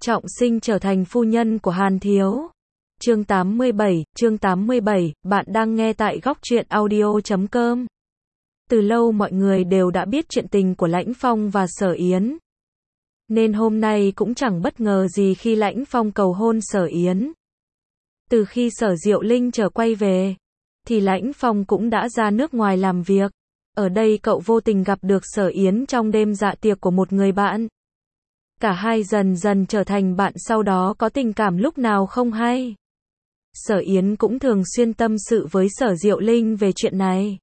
Trọng sinh trở thành phu nhân của Hàn Thiếu. Chương 87, bạn đang nghe tại góc truyện audio.com. Từ lâu mọi người đều đã biết chuyện tình của Lãnh Phong và Sở Yến. Nên hôm nay cũng chẳng bất ngờ gì khi Lãnh Phong cầu hôn Sở Yến. Từ khi Sở Diệu Linh trở quay về, thì Lãnh Phong cũng đã ra nước ngoài làm việc. Ở đây cậu vô tình gặp được Sở Yến trong đêm dạ tiệc của một người bạn. Cả hai dần dần trở thành bạn, sau đó có tình cảm lúc nào không hay. Sở Yến cũng thường xuyên tâm sự với Sở Diệu Linh về chuyện này.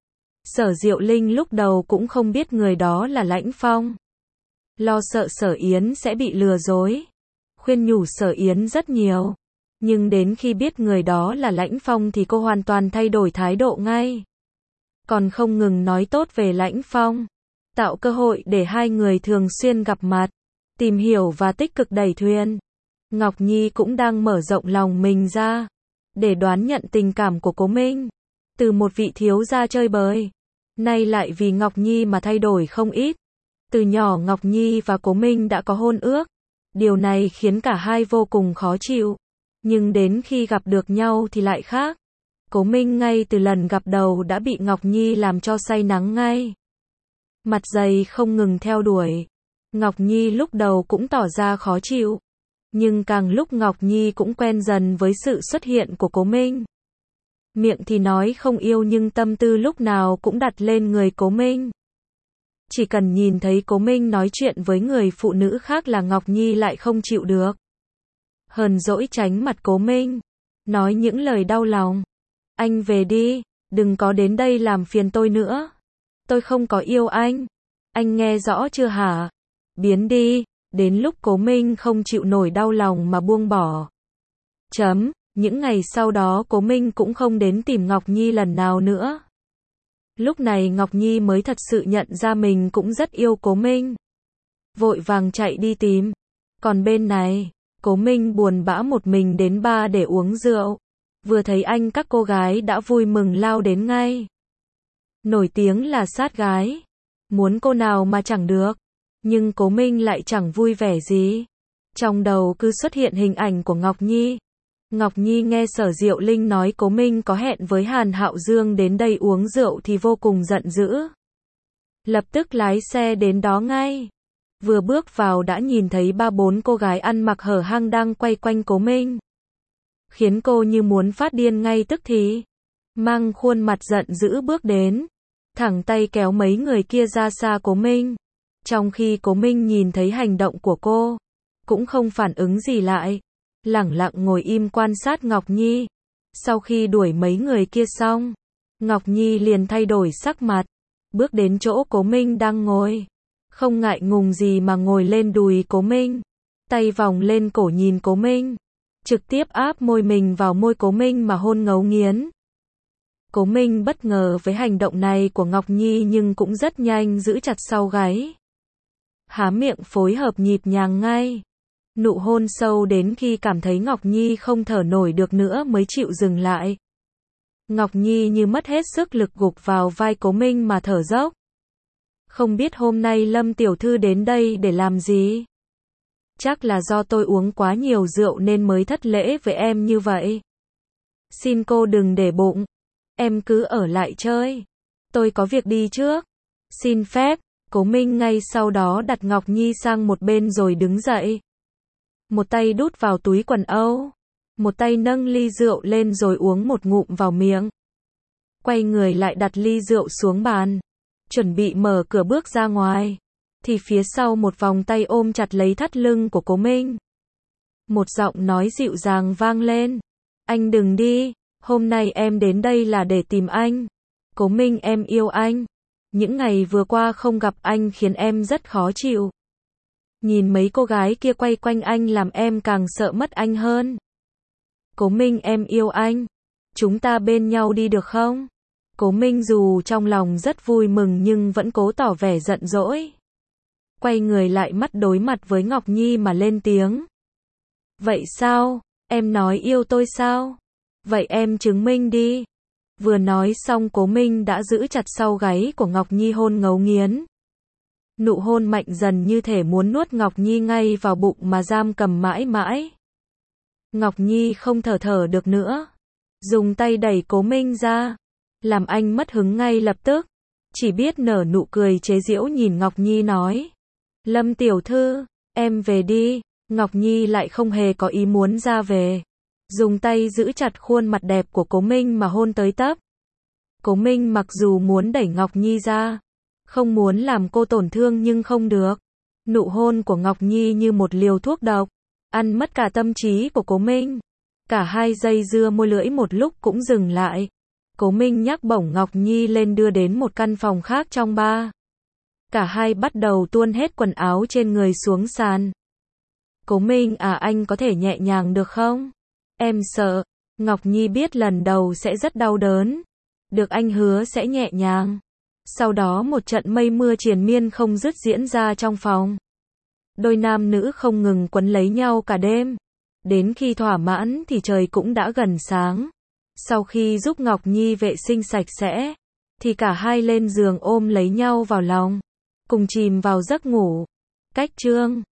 Sở Diệu Linh lúc đầu cũng không biết người đó là Lãnh Phong. Lo sợ Sở Yến sẽ bị lừa dối. Khuyên nhủ Sở Yến rất nhiều. Nhưng đến khi biết người đó là Lãnh Phong thì cô hoàn toàn thay đổi thái độ ngay. Còn không ngừng nói tốt về Lãnh Phong. Tạo cơ hội để hai người thường xuyên gặp mặt. Tìm hiểu và tích cực đẩy thuyền. Ngọc Nhi cũng đang mở rộng lòng mình ra. Để đoán nhận tình cảm của Cố Minh. Từ một vị thiếu gia chơi bời. Nay lại vì Ngọc Nhi mà thay đổi không ít. Từ nhỏ Ngọc Nhi và Cố Minh đã có hôn ước. Điều này khiến cả hai vô cùng khó chịu. Nhưng đến khi gặp được nhau thì lại khác. Cố Minh ngay từ lần gặp đầu đã bị Ngọc Nhi làm cho say nắng ngay. Mặt dày không ngừng theo đuổi. Ngọc Nhi lúc đầu cũng tỏ ra khó chịu. Nhưng càng lúc Ngọc Nhi cũng quen dần với sự xuất hiện của Cố Minh. Miệng thì nói không yêu nhưng tâm tư lúc nào cũng đặt lên người Cố Minh. Chỉ cần nhìn thấy Cố Minh nói chuyện với người phụ nữ khác là Ngọc Nhi lại không chịu được. Hờn dỗi tránh mặt Cố Minh. Nói những lời đau lòng. Anh về đi, đừng có đến đây làm phiền tôi nữa. Tôi không có yêu anh. Anh nghe rõ chưa hả? Biến đi. Đến lúc Cố Minh không chịu nổi đau lòng mà buông bỏ. Những ngày sau đó Cố Minh cũng không đến tìm Ngọc Nhi lần nào nữa. Lúc này Ngọc Nhi mới thật sự nhận ra mình cũng rất yêu Cố Minh. Vội vàng chạy đi tìm. Còn bên này, Cố Minh buồn bã một mình đến bar để uống rượu. Vừa thấy anh các cô gái đã vui mừng lao đến ngay. Nổi tiếng là sát gái. Muốn cô nào mà chẳng được. Nhưng Cố Minh lại chẳng vui vẻ gì. Trong đầu cứ xuất hiện hình ảnh của Ngọc Nhi. Ngọc Nhi nghe Sở Diệu Linh nói Cố Minh có hẹn với Hàn Hạo Dương đến đây uống rượu thì vô cùng giận dữ. Lập tức lái xe đến đó ngay. Vừa bước vào đã nhìn thấy 3-4 cô gái ăn mặc hở hang đang quay quanh Cố Minh. Khiến cô như muốn phát điên ngay tức thì. Mang khuôn mặt giận dữ bước đến. Thẳng tay kéo mấy người kia ra xa Cố Minh. Trong khi Cố Minh nhìn thấy hành động của cô, cũng không phản ứng gì lại. Lẳng lặng ngồi im quan sát Ngọc Nhi. Sau khi đuổi mấy người kia xong, Ngọc Nhi liền thay đổi sắc mặt. Bước đến chỗ Cố Minh đang ngồi. Không ngại ngùng gì mà ngồi lên đùi Cố Minh. Tay vòng lên cổ nhìn Cố Minh. Trực tiếp áp môi mình vào môi Cố Minh mà hôn ngấu nghiến. Cố Minh bất ngờ với hành động này của Ngọc Nhi nhưng cũng rất nhanh giữ chặt sau gáy. Há miệng phối hợp nhịp nhàng ngay. Nụ hôn sâu đến khi cảm thấy Ngọc Nhi không thở nổi được nữa mới chịu dừng lại. Ngọc Nhi như mất hết sức lực gục vào vai Cố Minh mà thở dốc. Không biết hôm nay Lâm tiểu thư đến đây để làm gì? Chắc là do tôi uống quá nhiều rượu nên mới thất lễ với em như vậy. Xin cô đừng để bụng. Em cứ ở lại chơi. Tôi có việc đi trước. Xin phép. Cố Minh ngay sau đó đặt Ngọc Nhi sang một bên rồi đứng dậy. Một tay đút vào túi quần âu. Một tay nâng ly rượu lên rồi uống một ngụm vào miệng. Quay người lại đặt ly rượu xuống bàn. Chuẩn bị mở cửa bước ra ngoài. Thì phía sau một vòng tay ôm chặt lấy thắt lưng của Cố Minh. Một giọng nói dịu dàng vang lên. Anh đừng đi. Hôm nay em đến đây là để tìm anh. Cố Minh, em yêu anh. Những ngày vừa qua không gặp anh khiến em rất khó chịu. Nhìn mấy cô gái kia quay quanh anh làm em càng sợ mất anh hơn. Cố Minh, em yêu anh. Chúng ta bên nhau đi được không? Cố Minh dù trong lòng rất vui mừng nhưng vẫn cố tỏ vẻ giận dỗi. Quay người lại mắt đối mặt với Ngọc Nhi mà lên tiếng. Vậy sao? Em nói yêu tôi sao? Vậy em chứng minh đi. Vừa nói xong Cố Minh đã giữ chặt sau gáy của Ngọc Nhi hôn ngấu nghiến. Nụ hôn mạnh dần như thể muốn nuốt Ngọc Nhi ngay vào bụng mà giam cầm mãi mãi. Ngọc Nhi không thở được nữa. Dùng tay đẩy Cố Minh ra. Làm anh mất hứng ngay lập tức. Chỉ biết nở nụ cười chế giễu nhìn Ngọc Nhi nói. Lâm tiểu thư, em về đi. Ngọc Nhi lại không hề có ý muốn ra về. Dùng tay giữ chặt khuôn mặt đẹp của Cố Minh mà hôn tới tấp. Cố Minh mặc dù muốn đẩy Ngọc Nhi ra, không muốn làm cô tổn thương nhưng không được. Nụ hôn của Ngọc Nhi như một liều thuốc độc, ăn mất cả tâm trí của Cố Minh. Cả hai dây dưa môi lưỡi một lúc cũng dừng lại. Cố Minh nhấc bổng Ngọc Nhi lên đưa đến một căn phòng khác trong bar. Cả hai bắt đầu tuôn hết quần áo trên người xuống sàn. Cố Minh à, anh có thể nhẹ nhàng được không? Em sợ. Ngọc Nhi biết lần đầu sẽ rất đau đớn. Được, anh hứa sẽ nhẹ nhàng. Sau đó một trận mây mưa triền miên không dứt diễn ra trong phòng. Đôi nam nữ không ngừng quấn lấy nhau cả đêm. Đến khi thỏa mãn thì trời cũng đã gần sáng. Sau khi giúp Ngọc Nhi vệ sinh sạch sẽ, thì cả hai lên giường ôm lấy nhau vào lòng, cùng chìm vào giấc ngủ. Cách chương